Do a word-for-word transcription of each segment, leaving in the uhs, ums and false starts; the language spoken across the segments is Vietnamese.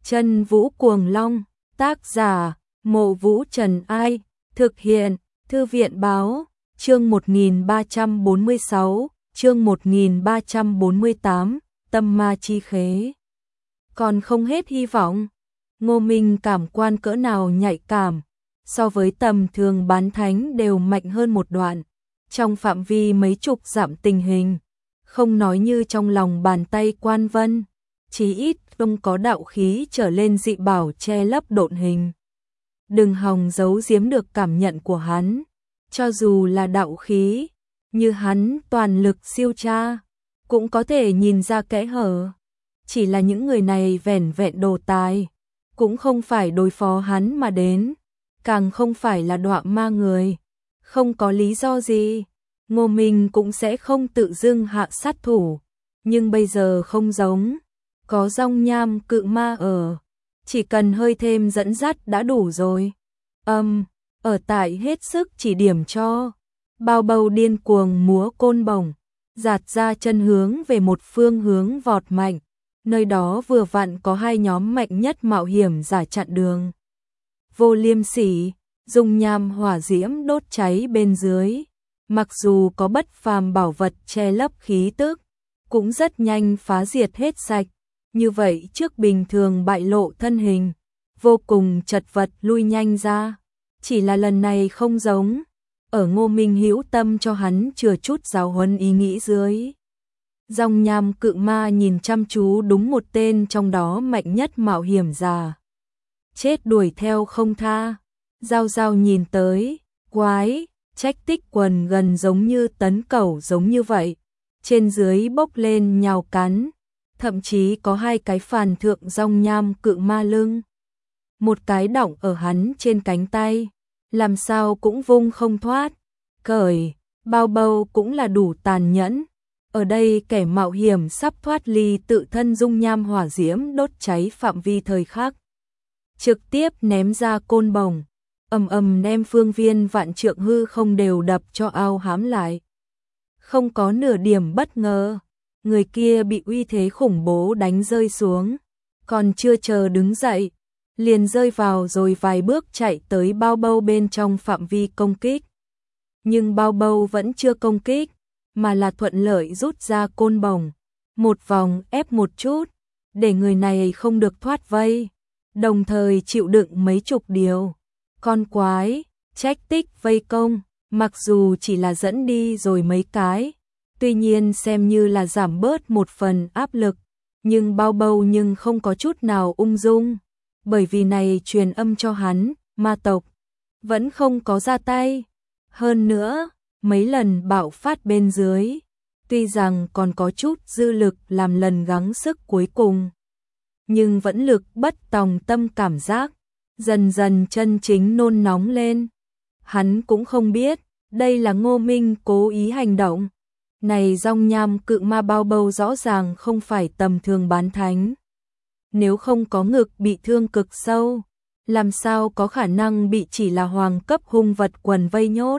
Chân Vũ Cuồng Long, tác giả, Mộ Vũ Trần Ai, thực hiện, Thư viện Báo, chương một nghìn ba trăm bốn mươi sáu, chương một nghìn ba trăm bốn mươi tám, Tâm Ma Chi Khế. Còn không hết hy vọng, Ngô Minh cảm quan cỡ nào nhạy cảm, so với tầm thường bán thánh đều mạnh hơn một đoạn, trong phạm vi mấy chục dặm tình hình, không nói như trong lòng bàn tay Quan Vân, chí ít không có đạo khí trở lên dị bảo che lấp độn hình. Đừng hòng giấu giếm được cảm nhận của hắn, cho dù là đạo khí, như hắn toàn lực siêu tra, cũng có thể nhìn ra kẽ hở. Chỉ là những người này vẻn vẹn đồ tài, cũng không phải đối phó hắn mà đến, càng không phải là đọa ma người. Không có lý do gì, Ngô Minh cũng sẽ không tự dưng hạ sát thủ, nhưng bây giờ không giống, có Dòng Nham Cự Ma ở, chỉ cần hơi thêm dẫn dắt đã đủ rồi. Âm, ở tại hết sức chỉ điểm cho, bao bầu điên cuồng múa côn bổng, giạt ra chân hướng về một phương hướng vọt mạnh, nơi đó vừa vặn có hai nhóm mạnh nhất mạo hiểm giả chặn đường. Vô Liêm Sỉ, dùng nham hỏa diễm đốt cháy bên dưới, mặc dù có bất phàm bảo vật che lấp khí tức, cũng rất nhanh phá diệt hết sạch, như vậy trước bình thường bại lộ thân hình, vô cùng chật vật lui nhanh ra. Chỉ là lần này không giống, ở Ngô Minh hữu tâm cho hắn chừa chút giáo huấn ý nghĩ dưới. Dòng Nham Cự Ma nhìn chăm chú đúng một tên trong đó mạnh nhất mạo hiểm giả, chết đuổi theo không tha. Giao Giao nhìn tới, quái, Trách Tích quần gần giống như tấn cẩu giống như vậy, trên dưới bốc lên nhào cắn, thậm chí có hai cái phàn thượng Dòng Nham Cự Ma lưng, một cái đọng ở hắn trên cánh tay, làm sao cũng vung không thoát. Cởi, bao bầu cũng là đủ tàn nhẫn. Ở đây kẻ mạo hiểm sắp thoát ly tự thân dung nham hỏa diễm đốt cháy phạm vi thời khắc, trực tiếp ném ra côn bổng, ầm ầm đem phương viên vạn trượng hư không đều đập cho ao hám lại. Không có nửa điểm bất ngờ, người kia bị uy thế khủng bố đánh rơi xuống, còn chưa chờ đứng dậy, liền rơi vào rồi vài bước chạy tới bao bầu bên trong phạm vi công kích. Nhưng bao bầu vẫn chưa công kích, mà là thuận lợi rút ra côn bổng, một vòng ép một chút, để người này không được thoát vây, đồng thời chịu đựng mấy chục điều. Con quái, Trách Tích vây công, mặc dù chỉ là dẫn đi rồi mấy cái, tuy nhiên xem như là giảm bớt một phần áp lực, nhưng bao bầu nhưng không có chút nào ung dung, bởi vì này truyền âm cho hắn, ma tộc vẫn không có ra tay. Hơn nữa, mấy lần bạo phát bên dưới, tuy rằng còn có chút dư lực làm lần gắng sức cuối cùng, nhưng vẫn lực bất tòng tâm cảm giác, dần dần chân chính nôn nóng lên. Hắn cũng không biết, đây là Ngô Minh cố ý hành động. Này Dòng Nham Cự Ma bao bầu rõ ràng không phải tầm thường bán thánh. Nếu không có ngực bị thương cực sâu, làm sao có khả năng bị chỉ là hoàng cấp hung vật quần vây nhốt.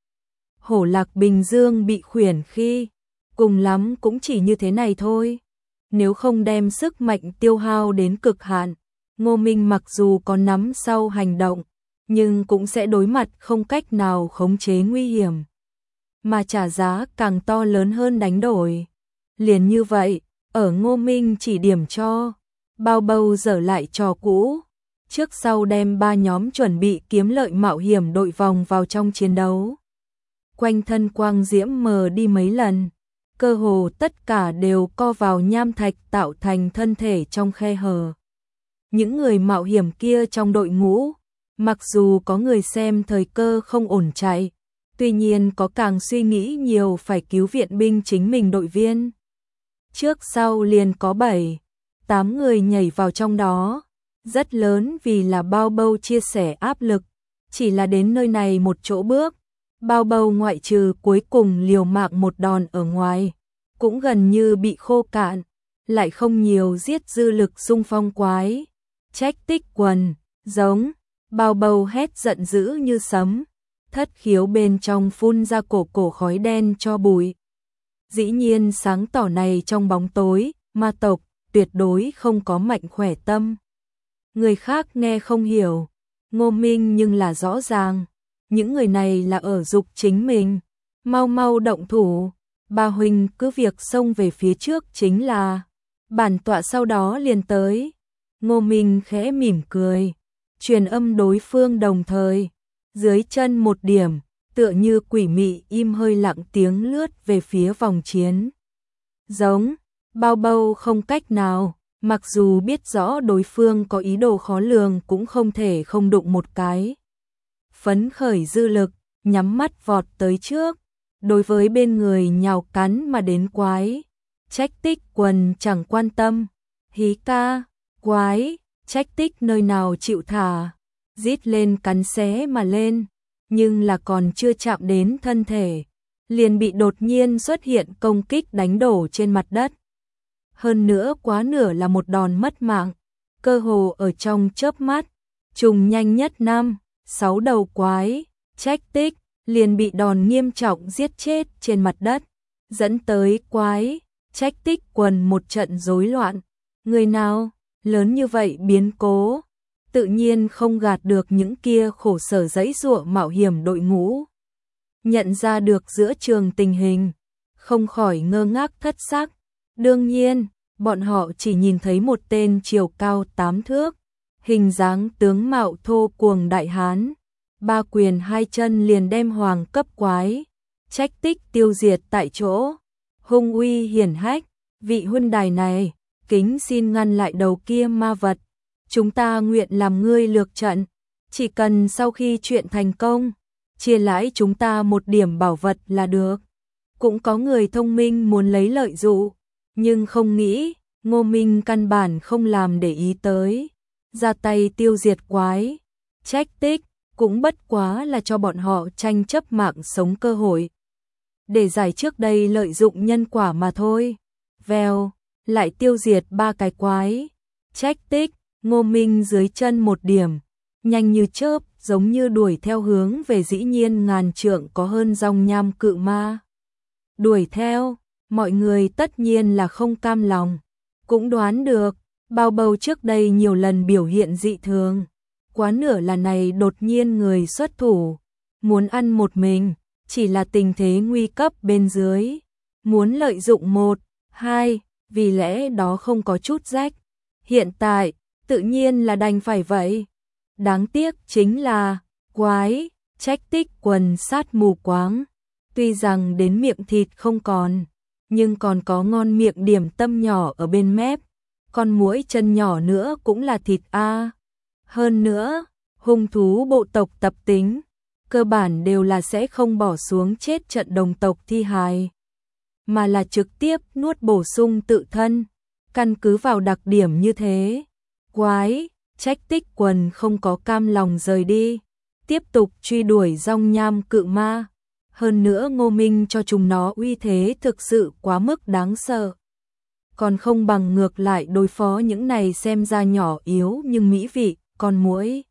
Hổ Lạc Bình Dương bị khuyển khi, cùng lắm cũng chỉ như thế này thôi. Nếu không đem sức mạnh tiêu hao đến cực hạn, Ngô Minh mặc dù có nắm sau hành động, nhưng cũng sẽ đối mặt không cách nào khống chế nguy hiểm, mà trả giá càng to lớn hơn đánh đổi. Liền như vậy, ở Ngô Minh chỉ điểm cho, bao bầu dở lại trò cũ, trước sau đem ba nhóm chuẩn bị kiếm lợi mạo hiểm đội vòng vào trong chiến đấu. Quanh thân quang diễm mờ đi mấy lần, cơ hồ tất cả đều co vào nham thạch tạo thành thân thể trong khe hở. Những người mạo hiểm kia trong đội ngũ, mặc dù có người xem thời cơ không ổn chạy, tuy nhiên có càng suy nghĩ nhiều phải cứu viện binh chính mình đội viên. Trước sau liền có bảy, tám người nhảy vào trong đó, rất lớn vì là bao bầu chia sẻ áp lực, chỉ là đến nơi này một chỗ bước. Bao bầu ngoại trừ cuối cùng liều mạng một đòn ở ngoài, cũng gần như bị khô cạn, lại không nhiều giết dư lực xung phong quái. Trách Tích quần, giống, bao bầu hét giận dữ như sấm, thất khiếu bên trong phun ra cổ cổ khói đen cho bụi. Dĩ nhiên sáng tỏ này trong bóng tối, ma tộc tuyệt đối không có mạnh khỏe tâm. Người khác nghe không hiểu, Ngô Minh nhưng là rõ ràng, những người này là ở giục chính mình, mau mau động thủ, bà huynh cứ việc xông về phía trước chính là, bản tọa sau đó liền tới. Ngô Minh khẽ mỉm cười, truyền âm đối phương đồng thời, dưới chân một điểm, tựa như quỷ mị im hơi lặng tiếng lướt về phía vòng chiến. Giống, Bao Bâu không cách nào, mặc dù biết rõ đối phương có ý đồ khó lường cũng không thể không đụng một cái. Phấn khởi dư lực, nhắm mắt vọt tới trước, đối với bên người nhào cắn mà đến quái. Trách Tích Quần chẳng quan tâm, hí ca, quái, Trách Tích nơi nào chịu thả, rít lên cắn xé mà lên, nhưng là còn chưa chạm đến thân thể, liền bị đột nhiên xuất hiện công kích đánh đổ trên mặt đất. Hơn nữa quá nửa là một đòn mất mạng, cơ hồ ở trong chớp mắt, trùng nhanh nhất năm, sáu đầu quái, Trách Tích liền bị đòn nghiêm trọng giết chết trên mặt đất, dẫn tới quái, Trách Tích Quần một trận rối loạn. Người nào lớn như vậy biến cố, tự nhiên không gạt được những kia khổ sở giãy giụa mạo hiểm đội ngũ. Nhận ra được giữa trường tình hình, không khỏi ngơ ngác thất sắc. Đương nhiên, bọn họ chỉ nhìn thấy một tên chiều cao tám thước, hình dáng tướng mạo thô cuồng đại hán, ba quyền hai chân liền đem hoàng cấp quái, Trách Tích tiêu diệt tại chỗ. Hung uy hiển hách, vị huynh đài này, kính xin ngăn lại đầu kia ma vật, chúng ta nguyện làm ngươi lược trận, chỉ cần sau khi chuyện thành công, chia lãi chúng ta một điểm bảo vật là được. Cũng có người thông minh muốn lấy lợi dụ, nhưng không nghĩ, Ngô Minh căn bản không làm để ý tới, ra tay tiêu diệt quái, Trách Tích, cũng bất quá là cho bọn họ tranh chấp mạng sống cơ hội. Để giải trước đây lợi dụng nhân quả mà thôi. Vèo, lại tiêu diệt ba cái quái, Trách Tích, Ngô Minh dưới chân một điểm, nhanh như chớp, giống như đuổi theo hướng về dĩ nhiên ngàn trượng có hơn dòng nham cự ma. Đuổi theo, mọi người tất nhiên là không cam lòng, cũng đoán được, Bao Bâu trước đây nhiều lần biểu hiện dị thường, quá nửa là này đột nhiên người xuất thủ, muốn ăn một mình, chỉ là tình thế nguy cấp bên dưới, muốn lợi dụng một, hai, vì lẽ đó không có chút rách. Hiện tại, tự nhiên là đành phải vậy. Đáng tiếc chính là, quái, Trách Tích Quần sát mù quáng, tuy rằng đến miệng thịt không còn, nhưng còn có ngon miệng điểm tâm nhỏ ở bên mép, con muỗi chân nhỏ nữa cũng là thịt a. Hơn nữa, hung thú bộ tộc tập tính, cơ bản đều là sẽ không bỏ xuống chết trận đồng tộc thi hài, mà là trực tiếp nuốt bổ sung tự thân. Căn cứ vào đặc điểm như thế, quái, Trách Tích Quần không có cam lòng rời đi, tiếp tục truy đuổi dòng nham cự ma. Hơn nữa Ngô Minh cho chúng nó uy thế thực sự quá mức đáng sợ, còn không bằng ngược lại đối phó những này xem ra nhỏ yếu nhưng mỹ vị, con muỗi.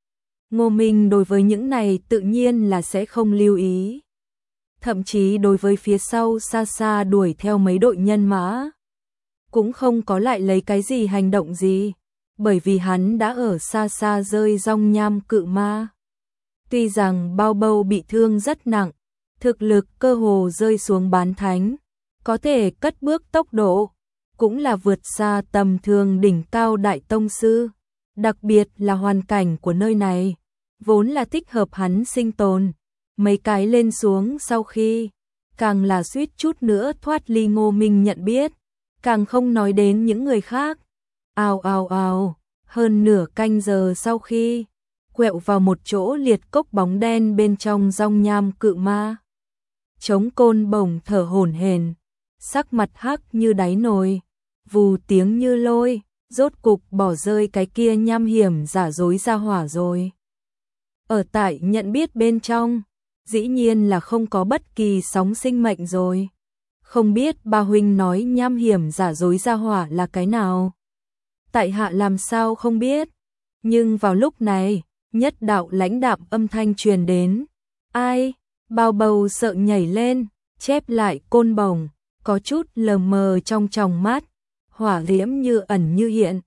Ngô Minh đối với những này tự nhiên là sẽ không lưu ý, thậm chí đối với phía sau xa xa đuổi theo mấy đội nhân mã, cũng không có lại lấy cái gì hành động gì, bởi vì hắn đã ở xa xa rơi dòng nham cự ma. Tuy rằng Bao Bâu bị thương rất nặng, thực lực cơ hồ rơi xuống bán thánh, có thể cất bước tốc độ, cũng là vượt xa tầm thường đỉnh cao đại tông sư, đặc biệt là hoàn cảnh của nơi này, vốn là thích hợp hắn sinh tồn, mấy cái lên xuống sau khi, càng là suýt chút nữa thoát ly Ngô Minh nhận biết, càng không nói đến những người khác. Ào ào ào, hơn nửa canh giờ sau khi, quẹo vào một chỗ liệt cốc bóng đen bên trong dòng nham cự ma. Chống côn bổng thở hổn hển, sắc mặt hắc như đáy nồi, vù tiếng như lôi, rốt cục bỏ rơi cái kia nham hiểm giả dối ra hỏa rồi. Ở tại nhận biết bên trong, dĩ nhiên là không có bất kỳ sóng sinh mệnh rồi. Không biết ba huynh nói nham hiểm giả dối ra hỏa là cái nào? Tại hạ làm sao không biết? Nhưng vào lúc này, nhất đạo lãnh đạm âm thanh truyền đến. Ai? Bao Bâu sợ nhảy lên, chép lại côn bổng, có chút lờ mờ trong tròng mắt, hỏa diễm như ẩn như hiện,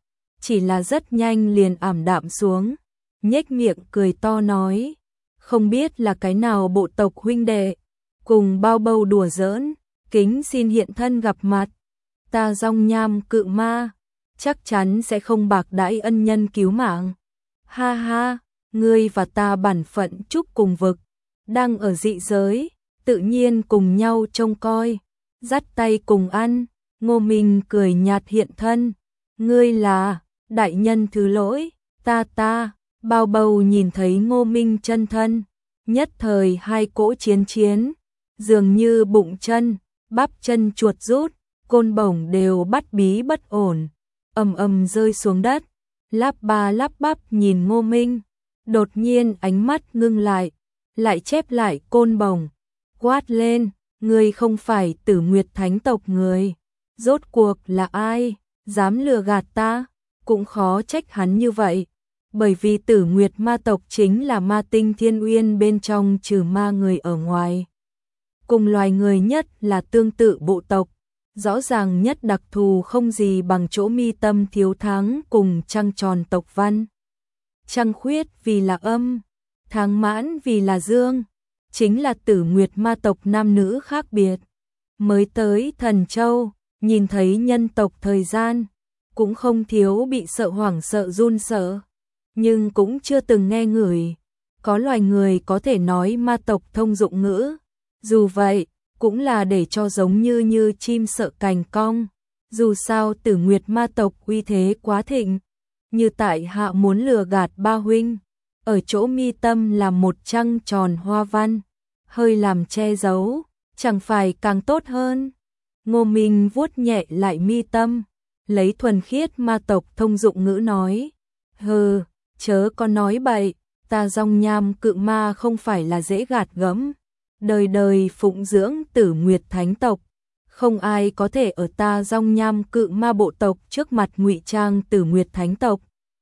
chỉ là rất nhanh liền ảm đạm xuống, nhếch miệng cười to nói, không biết là cái nào bộ tộc huynh đệ, cùng bao bầu đùa giỡn, kính xin hiện thân gặp mặt, ta Dòng Nham Cự Ma, chắc chắn sẽ không bạc đãi ân nhân cứu mạng. Ha ha, ngươi và ta bản phận chúc cùng vực, đang ở dị giới, tự nhiên cùng nhau trông coi, dắt tay cùng ăn. Ngô Minh cười nhạt hiện thân, ngươi là, đại nhân thứ lỗi, ta ta, bao bầu nhìn thấy Ngô Minh chân thân, nhất thời hai cỗ chiến chiến, dường như bụng chân, bắp chân chuột rút, côn bổng đều bắt bí bất ổn, ầm ầm rơi xuống đất, lắp ba lắp bắp nhìn Ngô Minh, đột nhiên ánh mắt ngưng lại, lại chép lại côn bổng, quát lên, ngươi không phải Tử Nguyệt Thánh tộc người, rốt cuộc là ai, dám lừa gạt ta, cũng khó trách hắn như vậy, bởi vì Tử Nguyệt ma tộc chính là ma tinh thiên uyên bên trong trừ ma người ở ngoài. Cùng loài người nhất là tương tự bộ tộc, rõ ràng nhất đặc thù không gì bằng chỗ mi tâm thiếu tháng cùng trăng tròn tộc văn. Trăng khuyết vì là âm, tháng mãn vì là dương, chính là Tử Nguyệt ma tộc nam nữ khác biệt. Mới tới Thần Châu, nhìn thấy nhân tộc thời gian, cũng không thiếu bị sợ hoảng sợ run sợ, nhưng cũng chưa từng nghe ngửi, có loài người có thể nói ma tộc thông dụng ngữ, dù vậy, cũng là để cho giống như như chim sợ cành cong, dù sao Tử Nguyệt ma tộc uy thế quá thịnh, như tại hạ muốn lừa gạt ba huynh, ở chỗ mi tâm là một trăng tròn hoa văn, hơi làm che giấu, chẳng phải càng tốt hơn. Ngô Minh vuốt nhẹ lại mi tâm, lấy thuần khiết ma tộc thông dụng ngữ nói, hừ, chớ có nói bậy, ta Dòng Nham Cự Ma không phải là dễ gạt gẫm, đời đời phụng dưỡng Tử Nguyệt Thánh tộc, không ai có thể ở ta Dòng Nham Cự Ma bộ tộc trước mặt ngụy trang Tử Nguyệt Thánh tộc.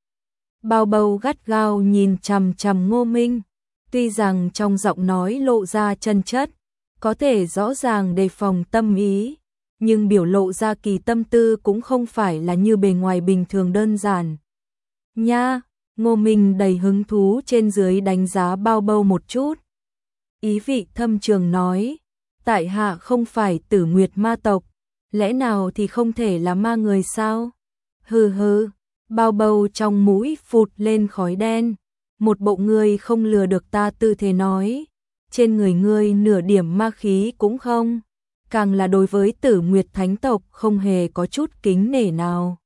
Bao bầu gắt gao nhìn chằm chằm Ngô Minh, tuy rằng trong giọng nói lộ ra chân chất, có thể rõ ràng đề phòng tâm ý, nhưng biểu lộ ra kỳ tâm tư cũng không phải là như bề ngoài bình thường đơn giản. Nha, Ngô Minh đầy hứng thú trên dưới đánh giá bao bầu một chút. Ý vị thâm trường nói, tại hạ không phải Tử Nguyệt ma tộc, lẽ nào thì không thể là ma người sao? Hừ hừ, bao bầu trong mũi phụt lên khói đen, một bộ người không lừa được ta tư thế nói, trên người ngươi nửa điểm ma khí cũng không, càng là đối với Tử Nguyệt Thánh tộc không hề có chút kính nể nào.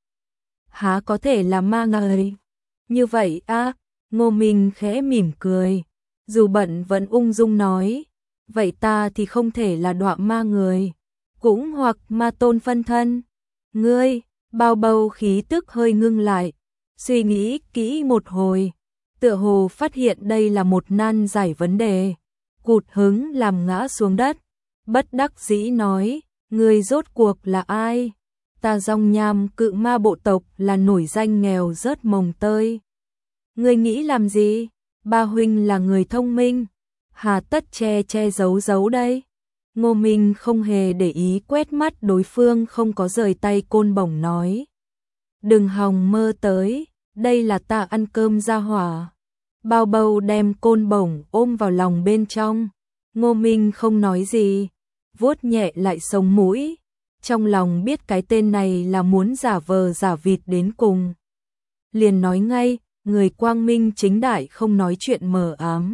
Há có thể là ma người? Như vậy a, Ngô Minh khẽ mỉm cười, dù bận vẫn ung dung nói, vậy ta thì không thể là đọa ma người, cũng hoặc ma tôn phân thân. Ngươi, bao bầu khí tức hơi ngưng lại, suy nghĩ kỹ một hồi, tựa hồ phát hiện đây là một nan giải vấn đề, cụt hứng làm ngã xuống đất, bất đắc dĩ nói, ngươi rốt cuộc là ai? Ta Dòng Nham Cự Ma bộ tộc là nổi danh nghèo rớt mồng tơi. Ngươi nghĩ làm gì? Ba huynh là người thông minh, hà tất che che giấu giấu đây? Ngô Minh không hề để ý quét mắt đối phương không có rời tay côn bổng nói. Đừng hòng mơ tới, đây là ta ăn cơm ra hỏa. Bao bầu đem côn bổng ôm vào lòng bên trong. Ngô Minh không nói gì, vuốt nhẹ lại sống mũi. Trong lòng biết cái tên này là muốn giả vờ giả vịt đến cùng. Liền nói ngay, người quang minh chính đại không nói chuyện mờ ám.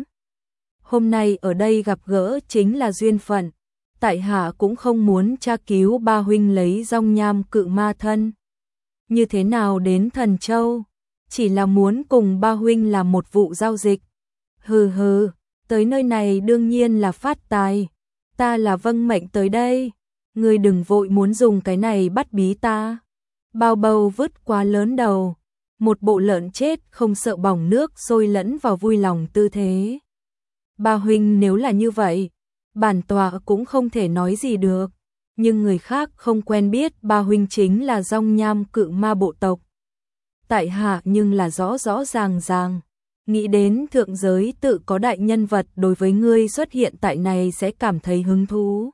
Hôm nay ở đây gặp gỡ chính là duyên phận. Tại hạ cũng không muốn tra cứu ba huynh lấy Dòng Nham Cự Ma thân. Như thế nào đến Thần Châu? Chỉ là muốn cùng ba huynh làm một vụ giao dịch. Hừ hừ, tới nơi này đương nhiên là phát tài. Ta là vâng mệnh tới đây. Ngươi đừng vội muốn dùng cái này bắt bí ta. Bao bầu vứt quá lớn đầu. Một bộ lợn chết không sợ bỏng nước sôi lẫn vào vui lòng tư thế. Ba huynh nếu là như vậy, bản tọa cũng không thể nói gì được. Nhưng người khác không quen biết ba huynh chính là Dòng Nham Cự Ma bộ tộc. Tại hạ nhưng là rõ rõ ràng ràng. Nghĩ đến thượng giới tự có đại nhân vật đối với ngươi xuất hiện tại này sẽ cảm thấy hứng thú.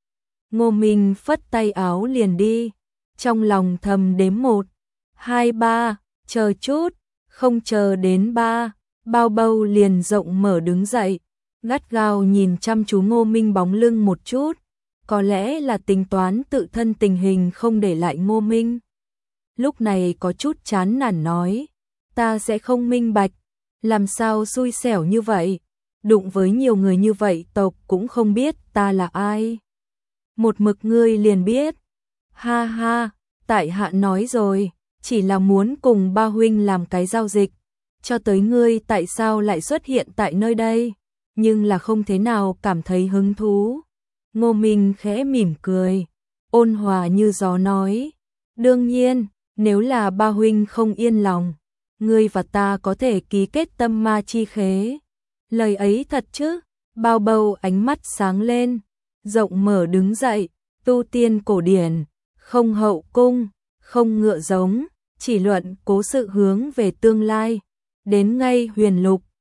Ngô Minh phất tay áo liền đi. Trong lòng thầm đếm một, hai, ba, chờ chút, không chờ đến ba, bao bâu liền rộng mở đứng dậy, gắt gao nhìn chăm chú Ngô Minh bóng lưng một chút, có lẽ là tính toán tự thân tình hình không để lại Ngô Minh. Lúc này có chút chán nản nói, ta sẽ không minh bạch, làm sao xui xẻo như vậy, đụng với nhiều người như vậy tộc cũng không biết ta là ai. Một mực ngươi liền biết, ha ha, tại hạ nói rồi, chỉ là muốn cùng ba huynh làm cái giao dịch, cho tới ngươi tại sao lại xuất hiện tại nơi đây, nhưng là không thế nào cảm thấy hứng thú. Ngô Minh khẽ mỉm cười, ôn hòa như gió nói, đương nhiên, nếu là ba huynh không yên lòng, ngươi và ta có thể ký kết tâm ma chi khế. Lời ấy thật chứ? Bao bâu ánh mắt sáng lên, rộng mở đứng dậy, tu tiên cổ điển, không hậu cung, không ngựa giống, chỉ luận cố sự hướng về tương lai, đến ngay huyền lục,